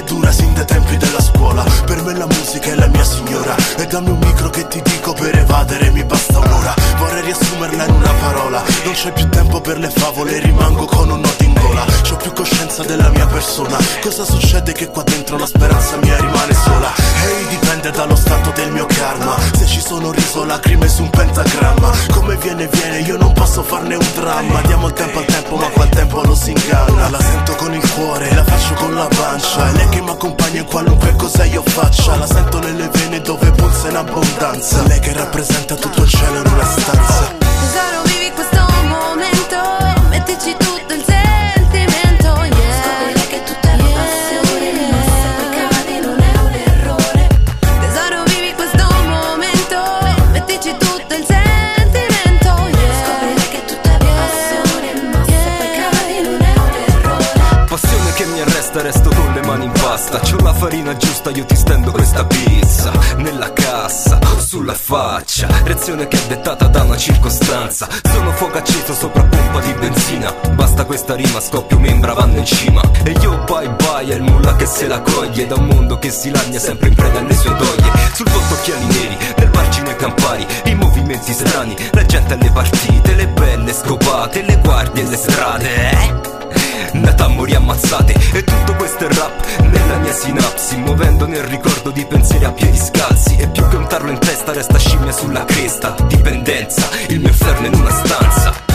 dura sin dai tempi della scuola. Per me la musica è la mia signora, e dammi un micro che ti dico per evadere mi basta un'ora. Vorrei riassumerla in una parola, non c'è più tempo per le favole, rimango con un nodo in gola. C'ho più coscienza della mia persona, cosa succede che qua dentro la speranza mia rimane sola. Ehi, dipende dallo stato del mio karma, se ci sono riso lacrime su un pentagramma. Come viene viene, io non posso farne un dramma. Diamo il tempo al tempo ma qua il tempo lo si inganna. La sento con il cuore, la faccio con la pancia, è lei che mi accompagna in qualunque cosa io faccia. La sento nelle vene dove pulsa in abbondanza, lei che rappresenta tutto il cielo in una stanza. Tesoro, vivi questo momento, mettici tutto il sentimento, yeah. Scopri che tutta la passione rimasta poi cade, non è un errore. Tesoro, vivi questo momento, mettici tutto il sentimento, yeah. Scopri che tutta la passione rimasta poi cade, non è un errore. Passione che mi arresta, resto con le mani in pasta. C'ho la farina giusta, io ti stendo questa pizza nella cassa, sulla faccia. Reazione che è dettata da una circostanza. Sono fuoco acceso sopra pompa di benzina. Basta questa rima, scoppio membra, vanno in cima. E io bye bye, è il mulla che se la coglie da un mondo che si lagna sempre in preda alle sue doglie. Sul volto occhiali neri, nel margine campari, i movimenti strani, la gente alle partite, le belle scopate, le guardie e le strade, nata a morire ammazzate. E tutto questo è rap nella mia sinapsi, muovendo nel ricordo di pensieri a piedi scalzi. E più che un tarlo in testa resta scimmia sulla cresta, dipendenza, il mio inferno in una stanza.